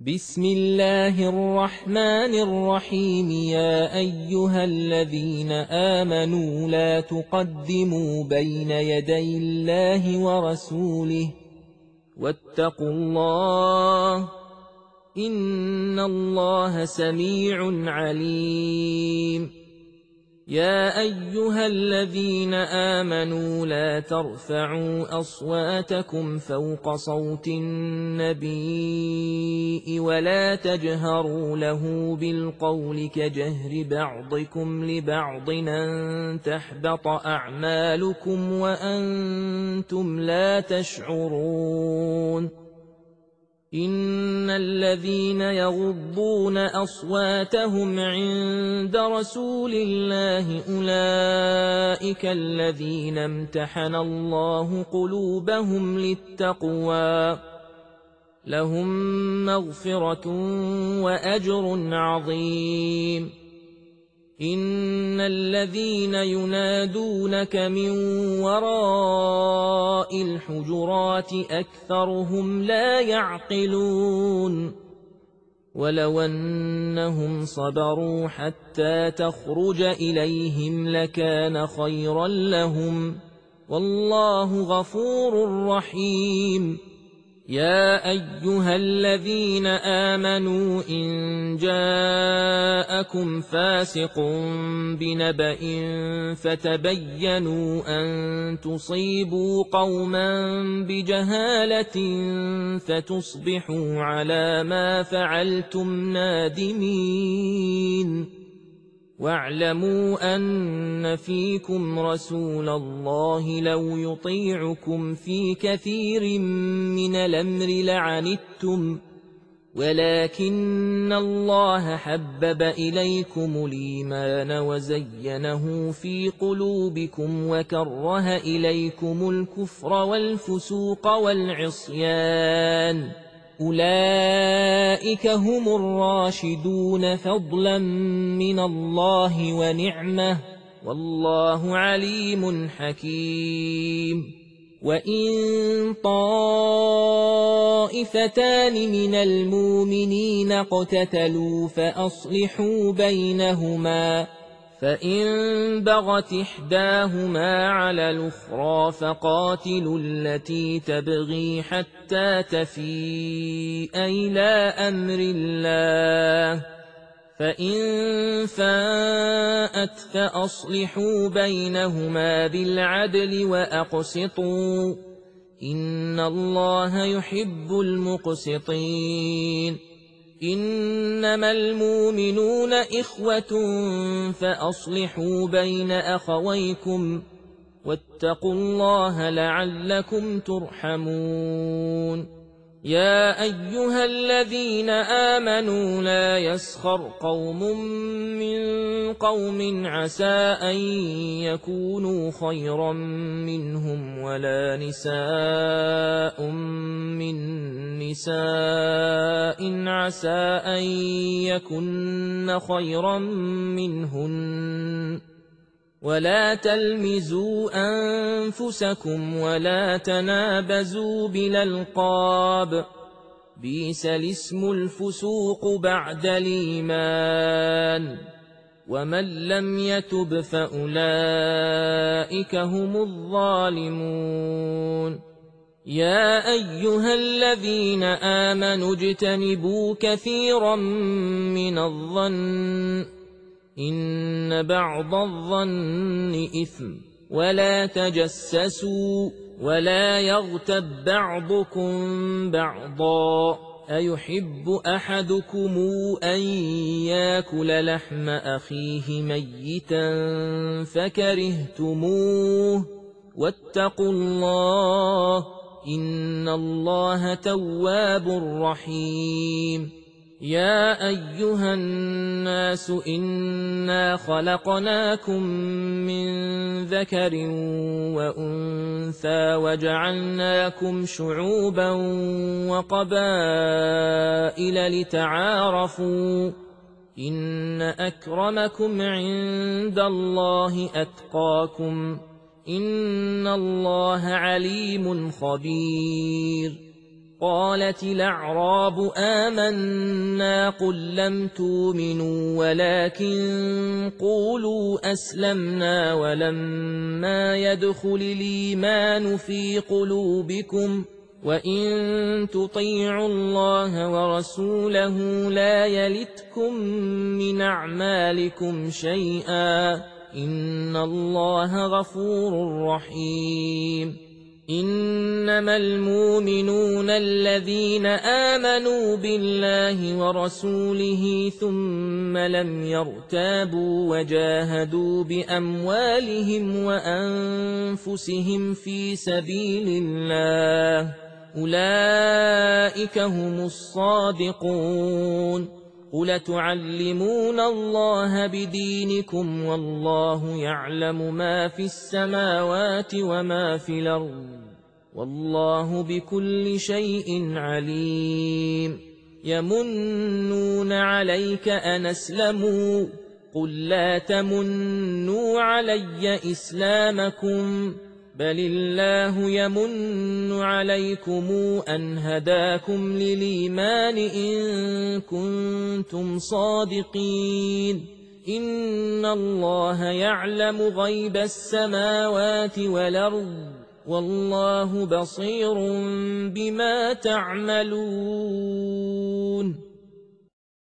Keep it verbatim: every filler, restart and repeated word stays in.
بسم الله الرحمن الرحيم. يا أيها الذين آمنوا لا تقدموا بين يدي الله ورسوله واتقوا الله إن الله سميع عليم. يا أيها الذين آمنوا لا ترفعوا أصواتكم فوق صوت النبي ولا تجهروا له بالقول كجهر بعضكم لبعض أن تحبط أعمالكم وأنتم لا تشعرون. إن الذين يغضون أصواتهم عند رسول الله أولئك الذين امتحن الله قلوبهم للتقوى لهم مغفرة وأجر عظيم. إن الذين ينادونك من وراء الحجرات أكثرهم لا يعقلون. ولو أنهم صبروا حتى تخرج إليهم لكان خيرا لهم والله غفور رحيم. يا أيها الذين آمنوا إن جاءكم فاسق بنبأ فتبينوا أن تصيبوا قوما بجهالة فتصبحوا على ما فعلتم نادمين. واعلموا أن فيكم رسول الله لو يطيعكم في كثير من الأمر لعنتم ولكن الله حبب إليكم الإيمان وزينه في قلوبكم وكره إليكم الكفر والفسوق والعصيان أولئك هم الراشدون فضلا من الله ونعمة والله عليم حكيم. وإن طائفتان من المؤمنين اقتتلوا فأصلحوا بينهما فإن بغت إحداهما على الأخرى فقاتلوا التي تبغي حتى تفيء إلى أمر الله فإن فاءت فأصلحوا بينهما بالعدل وأقسطوا إن الله يحب المقسطين. إنما المؤمنون إخوة فأصلحوا بين أخويكم واتقوا الله لعلكم ترحمون. يا أيها الذين آمنوا لا يسخر قوم من قوم عسى أن يكونوا خيرا منهم ولا نساء من نساء عسى أن يكن خيرا منهن ولا تلمزوا أنفسكم ولا تنابزوا بالألقاب بئس الاسم الفسوق بعد الإيمان ومن لم يتب فأولئك هم الظالمون. يا أيها الذين آمنوا اجتنبوا كثيرا من الظن إن بعض الظن إثم ولا تجسسوا ولا يغتب بعضكم بعضا أيحب أحدكم أن يأكل لحم أخيه ميتا فكرهتموه واتقوا الله إن الله تواب رحيم. يا أيها الناس إنا خلقناكم من ذكر وأنثى وجعلناكم شعوبا وقبائل لتعارفوا إن أكرمكم عند الله أتقاكم إن الله عليم خبير. قالت الأعراب آمنا قل لم تؤمنوا ولكن قولوا أسلمنا ولما يدخل الإيمان في قلوبكم وإن تطيعوا الله ورسوله لا يلتكم من أعمالكم شيئا إن الله غفور رحيم إنما المؤمنون الذين آمنوا بالله ورسوله ثم لم يرتابوا وجاهدوا بأموالهم وأنفسهم في سبيل الله أولئك هم الصادقون قل تعلمون الله بدينكم والله يعلم ما في السماوات وما في الأرض والله بكل شيء عليم يمنون عليك أن أسلموا قل لا تمنوا علي إسلامكم بل الله يمن عليكم أن هداكم للإيمان إن كنتم صادقين إن الله يعلم غيب السماوات والأرض والله بصير بما تعملون